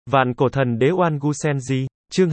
Vạn cổ thần đế Oan Gu Senji, chương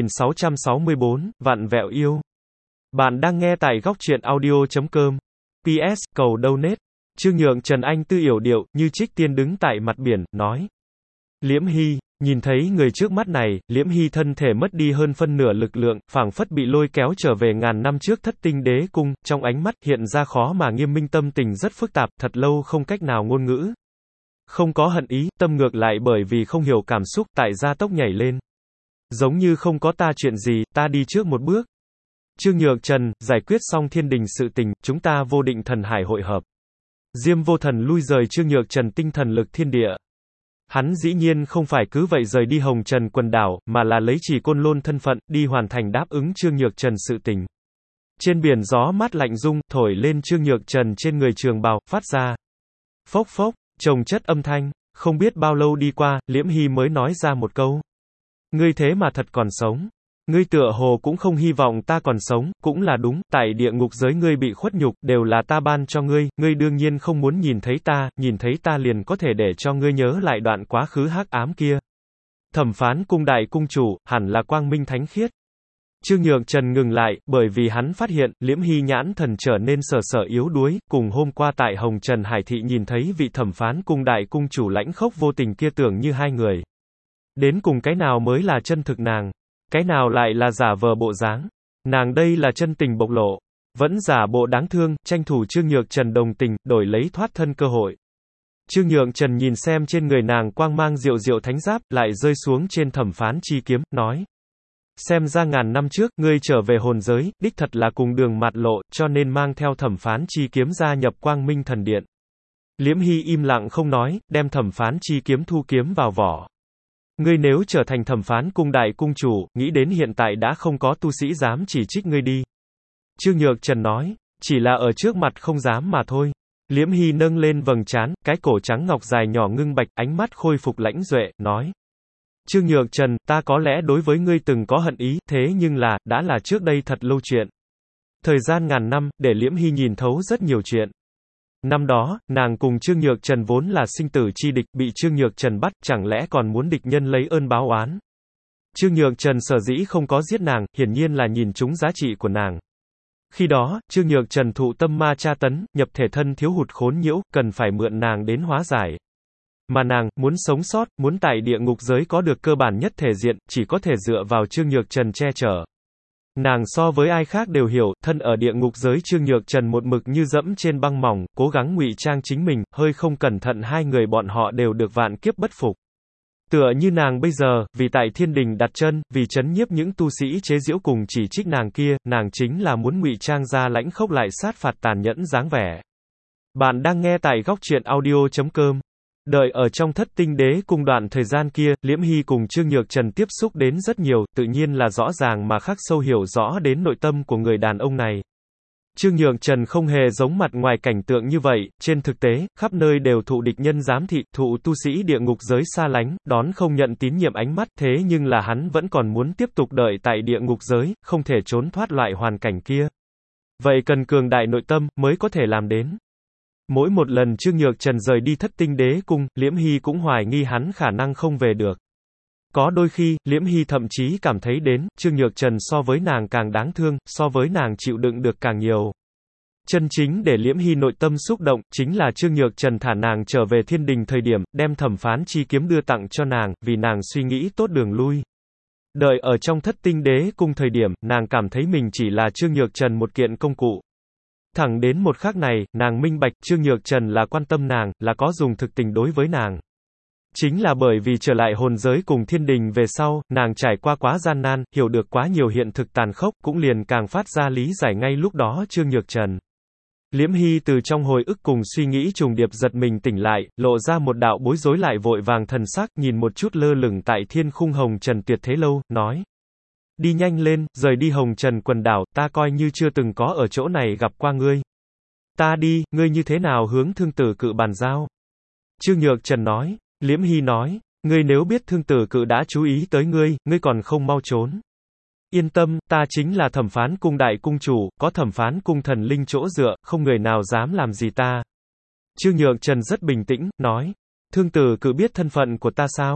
2664, vạn vẹo yêu. Bạn đang nghe tại góc truyện audio.com. PS, cầu donate. Chương Nhượng Trần Anh Tư yểu điệu, như trích tiên đứng tại mặt biển, nói. Liễm Hy, nhìn thấy người trước mắt này, Liễm Hy thân thể mất đi hơn phân nửa lực lượng, phảng phất bị lôi kéo trở về ngàn năm trước Thất Tinh Đế Cung, trong ánh mắt hiện ra khó mà nghiêm minh tâm tình rất phức tạp, thật lâu không cách nào ngôn ngữ. Không có hận ý, tâm ngược lại bởi vì không hiểu cảm xúc, tại gia tốc nhảy lên. Giống như không có ta chuyện gì, ta đi trước một bước. Chương Nhượng Trần, giải quyết xong thiên đình sự tình, chúng ta vô định thần hải hội hợp. Diêm Vô Thần lui rời Chương Nhượng Trần tinh thần lực thiên địa. Hắn dĩ nhiên không phải cứ vậy rời đi Hồng Trần quần đảo, mà là lấy Chỉ Côn Lôn thân phận, đi hoàn thành đáp ứng Chương Nhượng Trần sự tình. Trên biển gió mát lạnh rung, thổi lên Chương Nhượng Trần trên người trường bào, phát ra. Phốc phốc, chồng chất âm thanh, không biết bao lâu đi qua, Liễm Hy mới nói ra một câu. Ngươi thế mà thật còn sống. Ngươi tựa hồ cũng không hy vọng ta còn sống, cũng là đúng, tại địa ngục giới ngươi bị khuất nhục, đều là ta ban cho ngươi, ngươi đương nhiên không muốn nhìn thấy ta liền có thể để cho ngươi nhớ lại đoạn quá khứ hắc ám kia. Thẩm Phán Cung đại cung chủ, hẳn là quang minh thánh khiết. Chương Nhượng Trần ngừng lại, bởi vì hắn phát hiện, Liễm Hy nhãn thần trở nên sở yếu đuối, cùng hôm qua tại Hồng Trần Hải Thị nhìn thấy vị Thẩm Phán Cung đại cung chủ lãnh khốc vô tình kia tưởng như hai người. Đến cùng cái nào mới là chân thực nàng? Cái nào lại là giả vờ bộ dáng? Nàng đây là chân tình bộc lộ, vẫn giả bộ đáng thương, tranh thủ Chương Nhượng Trần đồng tình, đổi lấy thoát thân cơ hội. Chương Nhượng Trần nhìn xem trên người nàng quang mang diệu diệu thánh giáp, lại rơi xuống trên Thẩm Phán chi kiếm, nói. Xem ra ngàn năm trước, ngươi trở về hồn giới, đích thật là cùng đường mạt lộ, cho nên mang theo Thẩm Phán chi kiếm gia nhập Quang Minh Thần Điện. Liễm Hy im lặng không nói, đem Thẩm Phán chi kiếm thu kiếm vào vỏ. Ngươi nếu trở thành Thẩm Phán Cung đại cung chủ, nghĩ đến hiện tại đã không có tu sĩ dám chỉ trích ngươi đi. Chương Nhượng Trần nói, chỉ là ở trước mặt không dám mà thôi. Liễm Hy nâng lên vầng trán, cái cổ trắng ngọc dài nhỏ ngưng bạch, ánh mắt khôi phục lãnh duệ, nói. Chương Nhượng Trần, ta có lẽ đối với ngươi từng có hận ý, thế nhưng đã là trước đây thật lâu chuyện. Thời gian ngàn năm, để Liễm Hy nhìn thấu rất nhiều chuyện. Năm đó, nàng cùng Chương Nhượng Trần vốn là sinh tử chi địch, bị Chương Nhượng Trần bắt, chẳng lẽ còn muốn địch nhân lấy ơn báo oán. Chương Nhượng Trần sở dĩ không có giết nàng, hiển nhiên là nhìn trúng giá trị của nàng. Khi đó, Chương Nhượng Trần thụ tâm ma tra tấn, nhập thể thân thiếu hụt khốn nhiễu, cần phải mượn nàng đến hóa giải. Mà nàng, muốn sống sót, muốn tại địa ngục giới có được cơ bản nhất thể diện, chỉ có thể dựa vào Chương Nhượng Trần che chở. Nàng so với ai khác đều hiểu, thân ở địa ngục giới Chương Nhượng Trần một mực như dẫm trên băng mỏng, cố gắng ngụy trang chính mình, hơi không cẩn thận hai người bọn họ đều được vạn kiếp bất phục. Tựa như nàng bây giờ, vì tại thiên đình đặt chân, vì trấn nhiếp những tu sĩ chế giễu cùng chỉ trích nàng kia, nàng chính là muốn ngụy trang ra lãnh khốc lại sát phạt tàn nhẫn dáng vẻ. Bạn đang nghe tại góc truyện audio.com. Đợi ở trong Thất Tinh Đế Cung đoạn thời gian kia, Liễm Hy cùng Chương Nhượng Trần tiếp xúc đến rất nhiều, tự nhiên là rõ ràng mà khắc sâu hiểu rõ đến nội tâm của người đàn ông này. Chương Nhượng Trần không hề giống mặt ngoài cảnh tượng như vậy, trên thực tế, khắp nơi đều thụ địch nhân giám thị, thụ tu sĩ địa ngục giới xa lánh, đón không nhận tín nhiệm ánh mắt, thế nhưng là hắn vẫn còn muốn tiếp tục đợi tại địa ngục giới, không thể trốn thoát loại hoàn cảnh kia. Vậy cần cường đại nội tâm, mới có thể làm đến. Mỗi một lần Chương Nhượng Trần rời đi Thất Tinh Đế Cung, Liễm Hy cũng hoài nghi hắn khả năng không về được. Có đôi khi, Liễm Hy thậm chí cảm thấy đến, Chương Nhượng Trần so với nàng càng đáng thương, so với nàng chịu đựng được càng nhiều. Chân chính để Liễm Hy nội tâm xúc động, chính là Chương Nhượng Trần thả nàng trở về thiên đình thời điểm, đem Thẩm Phán chi kiếm đưa tặng cho nàng, vì nàng suy nghĩ tốt đường lui. Đợi ở trong Thất Tinh Đế Cung thời điểm, nàng cảm thấy mình chỉ là Chương Nhượng Trần một kiện công cụ. Thẳng đến một khắc này, nàng minh bạch Chương Nhượng Trần là quan tâm nàng, là có dùng thực tình đối với nàng. Chính là bởi vì trở lại hồn giới cùng thiên đình về sau, nàng trải qua quá gian nan, hiểu được quá nhiều hiện thực tàn khốc, cũng liền càng phát ra lý giải ngay lúc đó Chương Nhượng Trần. Liễm Hy từ trong hồi ức cùng suy nghĩ trùng điệp giật mình tỉnh lại, lộ ra một đạo bối rối lại vội vàng thần sắc, nhìn một chút lơ lửng tại thiên khung Hồng Trần tuyệt thế lâu, nói. Đi nhanh lên, rời đi Hồng Trần quần đảo, ta coi như chưa từng có ở chỗ này gặp qua ngươi. Ta đi, ngươi như thế nào hướng Thương Tử Cự bàn giao? Chương Nhượng Trần nói. Liễm Hy nói, ngươi nếu biết Thương Tử Cự đã chú ý tới ngươi, ngươi còn không mau trốn. Yên tâm, ta chính là Thẩm Phán Cung đại cung chủ, có Thẩm Phán Cung thần linh chỗ dựa, không người nào dám làm gì ta. Chương Nhượng Trần rất bình tĩnh, nói, Thương Tử Cự biết thân phận của ta sao?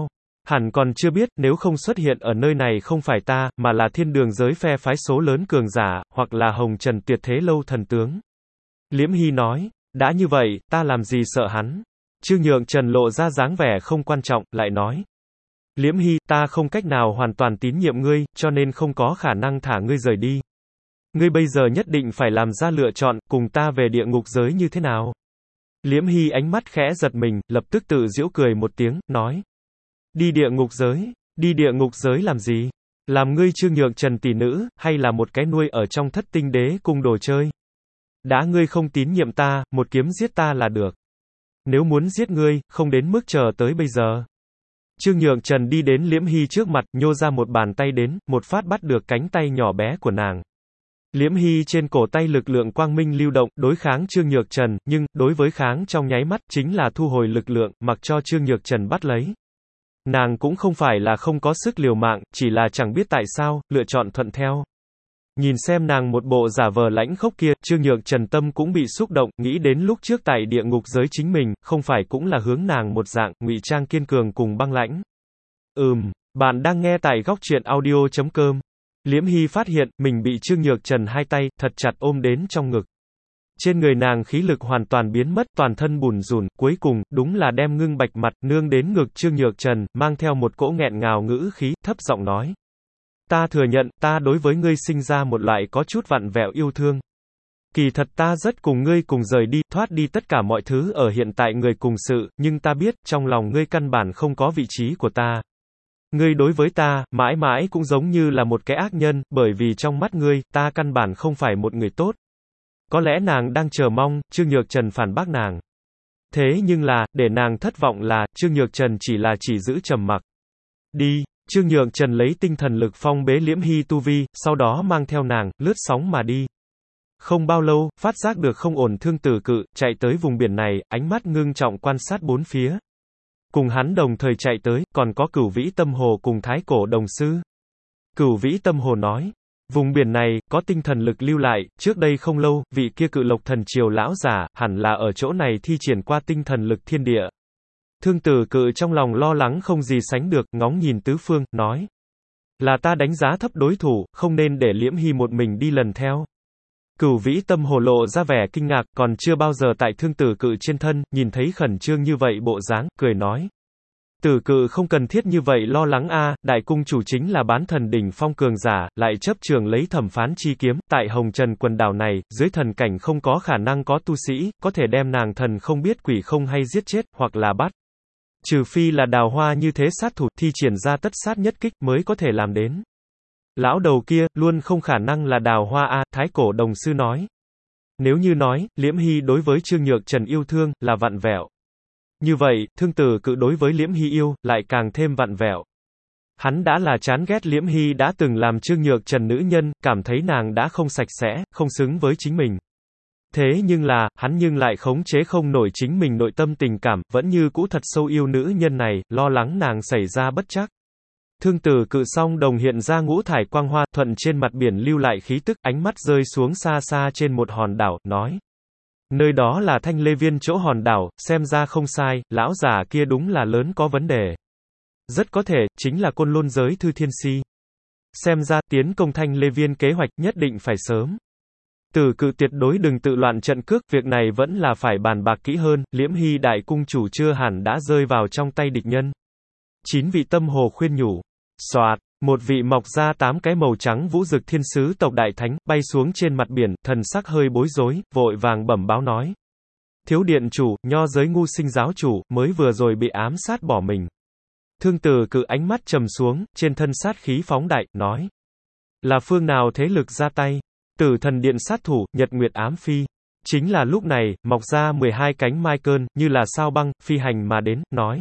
Hẳn còn chưa biết, nếu không xuất hiện ở nơi này không phải ta, mà là thiên đường giới phe phái số lớn cường giả, hoặc là hồng trần tuyệt thế lâu thần tướng. Liễm Hy nói, đã như vậy, ta làm gì sợ hắn. Trương Nhượng Trần lộ ra dáng vẻ không quan trọng, lại nói. Liễm Hy, ta không cách nào hoàn toàn tín nhiệm ngươi, cho nên không có khả năng thả ngươi rời đi. Ngươi bây giờ nhất định phải làm ra lựa chọn, cùng ta về địa ngục giới như thế nào? Liễm Hy ánh mắt khẽ giật mình, lập tức tự giễu cười một tiếng, nói. Đi địa ngục giới? Đi địa ngục giới làm gì? Làm ngươi Trương Nhượng Trần tỷ nữ, hay là một cái nuôi ở trong Thất Tinh Đế cung đồ chơi? Đã ngươi không tín nhiệm ta, một kiếm giết ta là được. Nếu muốn giết ngươi, không đến mức chờ tới bây giờ. Trương Nhượng Trần đi đến Liễm Hy trước mặt, nhô ra một bàn tay đến, một phát bắt được cánh tay nhỏ bé của nàng. Liễm Hy trên cổ tay lực lượng quang minh lưu động, đối kháng Trương Nhược Trần, nhưng, đối với kháng trong nháy mắt, chính là thu hồi lực lượng, mặc cho Trương Nhược Trần bắt lấy. Nàng cũng không phải là không có sức liều mạng, chỉ là chẳng biết tại sao, lựa chọn thuận theo. Nhìn xem nàng một bộ giả vờ lãnh khốc kia, Trương Nhược Trần tâm cũng bị xúc động, nghĩ đến lúc trước tại địa ngục giới chính mình, không phải cũng là hướng nàng một dạng, ngụy trang kiên cường cùng băng lãnh. Bạn đang nghe tại góc truyện audio.com. Liễm Hy phát hiện, mình bị Trương Nhược Trần hai tay, thật chặt ôm đến trong ngực. Trên người nàng khí lực hoàn toàn biến mất, toàn thân bùn rùn, cuối cùng, đúng là đem ngưng bạch mặt, nương đến ngực Trương Nhược Trần, mang theo một cỗ nghẹn ngào ngữ khí, thấp giọng nói. Ta thừa nhận, ta đối với ngươi sinh ra một loại có chút vặn vẹo yêu thương. Kỳ thật ta rất cùng ngươi cùng rời đi, thoát đi tất cả mọi thứ ở hiện tại người cùng sự, nhưng ta biết, trong lòng ngươi căn bản không có vị trí của ta. Ngươi đối với ta, mãi mãi cũng giống như là một cái ác nhân, bởi vì trong mắt ngươi, ta căn bản không phải một người tốt. Có lẽ nàng đang chờ mong, Trương Nhược Trần phản bác nàng. Thế nhưng là, để nàng thất vọng là, Trương Nhược Trần chỉ giữ trầm mặc. Đi, Trương Nhược Trần lấy tinh thần lực phong bế Liễm Hy tu vi, sau đó mang theo nàng, lướt sóng mà đi. Không bao lâu, phát giác được không ổn Thương Tử Cự, chạy tới vùng biển này, ánh mắt ngưng trọng quan sát bốn phía. Cùng hắn đồng thời chạy tới, còn có Cửu Vĩ Tâm Hồ cùng Thái Cổ Đồng Sư. Cửu Vĩ Tâm Hồ nói, vùng biển này, có tinh thần lực lưu lại, trước đây không lâu, vị kia Cự Lộc Thần Triều lão giả, hẳn là ở chỗ này thi triển qua tinh thần lực thiên địa. Thương Tử Cự trong lòng lo lắng không gì sánh được, ngóng nhìn tứ phương, nói. Là ta đánh giá thấp đối thủ, không nên để Liễm Hy một mình đi lần theo. Cửu Vĩ Tâm Hồ lộ ra vẻ kinh ngạc, còn chưa bao giờ tại Thương Tử Cự trên thân, nhìn thấy khẩn trương như vậy bộ dáng, cười nói. Tử Cự không cần thiết như vậy lo lắng a, đại cung chủ chính là bán thần đỉnh phong cường giả, lại chấp trường lấy thẩm phán chi kiếm, tại Hồng Trần quần đảo này, dưới thần cảnh không có khả năng có tu sĩ, có thể đem nàng thần không biết quỷ không hay giết chết, hoặc là bắt. Trừ phi là Đào Hoa như thế sát thủ, thi triển ra tất sát nhất kích mới có thể làm đến. Lão đầu kia, luôn không khả năng là Đào Hoa a, Thái Cổ Đồng Sư nói. Nếu như nói, Liễm Hy đối với Trương Nhược Trần yêu thương, là vặn vẹo. Như vậy, Thương Tử Cự đối với Liễm Hy yêu, lại càng thêm vặn vẹo. Hắn đã là chán ghét Liễm Hy đã từng làm Trương Nhược Trần nữ nhân, cảm thấy nàng đã không sạch sẽ, không xứng với chính mình. Thế nhưng là, hắn nhưng lại khống chế không nổi chính mình nội tâm tình cảm, vẫn như cũ thật sâu yêu nữ nhân này, lo lắng nàng xảy ra bất trắc. Thương Tử Cự song đồng hiện ra ngũ thải quang hoa, thuận trên mặt biển lưu lại khí tức, ánh mắt rơi xuống xa xa trên một hòn đảo, nói. Nơi đó là Thanh Lê Viên chỗ hòn đảo, xem ra không sai, lão già kia đúng là lớn có vấn đề. Rất có thể, chính là Côn Lôn giới Thư Thiên Si. Xem ra, tiến công Thanh Lê Viên kế hoạch nhất định phải sớm. Tử Cự tuyệt đối đừng tự loạn trận cước, việc này vẫn là phải bàn bạc kỹ hơn, Liễm Hy đại cung chủ chưa hẳn đã rơi vào trong tay địch nhân. 9 vị tâm hồ khuyên nhủ. Soạt, một vị mọc ra 8 cái màu trắng vũ dực thiên sứ tộc đại thánh, bay xuống trên mặt biển, thần sắc hơi bối rối, vội vàng bẩm báo nói. Thiếu điện chủ, nho giới ngu sinh giáo chủ, mới vừa rồi bị ám sát bỏ mình. Thương Tử Cự ánh mắt trầm xuống, trên thân sát khí phóng đại, nói. Là phương nào thế lực ra tay? Tử Thần Điện sát thủ, Nhật Nguyệt Ám Phi. Chính là lúc này, mọc ra 12 cánh mai cơn, như là sao băng, phi hành mà đến, nói.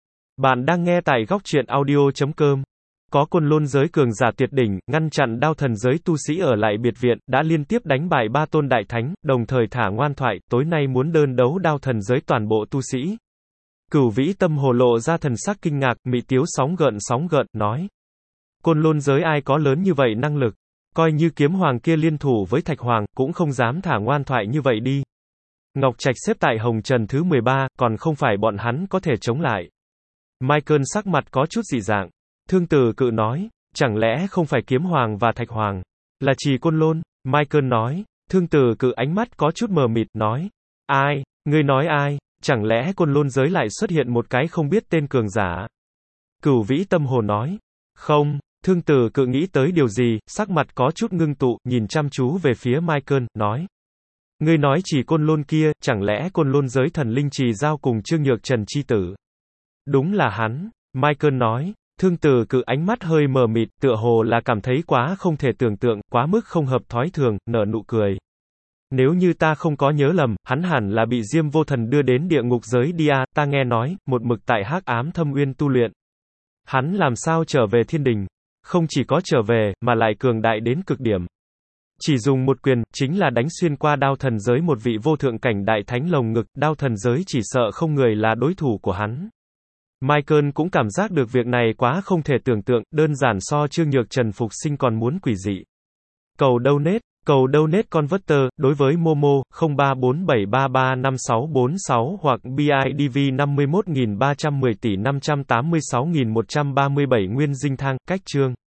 Bạn đang nghe tại góc truyện audio.com. Có Côn Lôn giới cường giả tuyệt đỉnh, ngăn chặn Đao Thần giới tu sĩ ở lại biệt viện, đã liên tiếp đánh bại 3 tôn đại thánh, đồng thời thả ngoan thoại, tối nay muốn đơn đấu Đao Thần giới toàn bộ tu sĩ. Cửu Vĩ Tâm Hồ lộ ra thần sắc kinh ngạc, mị tiếu sóng gợn, nói. Côn Lôn giới ai có lớn như vậy năng lực, coi như Kiếm Hoàng kia liên thủ với Thạch Hoàng, cũng không dám thả ngoan thoại như vậy đi. Ngọc Trạch xếp tại Hồng Trần thứ 13, còn không phải bọn hắn có thể chống lại. Michael sắc mặt có chút dị dạng. Thương Tử Cự nói, chẳng lẽ không phải Kiếm Hoàng và Thạch Hoàng, là Trì Côn Lôn? Michael nói. Thương Tử Cự ánh mắt có chút mờ mịt, nói. Ai? Ngươi nói ai? Chẳng lẽ Côn Lôn giới lại xuất hiện một cái không biết tên cường giả? Cửu Vĩ Tâm Hồ nói. Không. Thương Tử Cự nghĩ tới điều gì, sắc mặt có chút ngưng tụ, nhìn chăm chú về phía Michael, nói. Ngươi nói Trì Côn Lôn kia, chẳng lẽ Côn Lôn giới thần linh Trì giao cùng Trương Nhược Trần chi tử? Đúng là hắn. Michael nói. Thương Tử Cự ánh mắt hơi mờ mịt, tựa hồ là cảm thấy quá không thể tưởng tượng, quá mức không hợp thói thường, nở nụ cười. Nếu như ta không có nhớ lầm, hắn hẳn là bị Diêm Vô Thần đưa đến địa ngục giới đi à, ta nghe nói, một mực tại Hắc Ám Thâm Uyên tu luyện. Hắn làm sao trở về thiên đình? Không chỉ có trở về, mà lại cường đại đến cực điểm. Chỉ dùng một quyền, chính là đánh xuyên qua đao thần giới một vị vô thượng cảnh đại thánh lồng ngực, đao thần giới chỉ sợ không người là đối thủ của hắn. Michael cũng cảm giác được việc này quá không thể tưởng tượng, đơn giản so Trương Nhược Trần phục sinh còn muốn quỷ dị. Cầu donate converter, đối với Momo, 0347335646 hoặc BIDV 51310 tỷ 586137 Nguyên Dinh Thang, cách chương.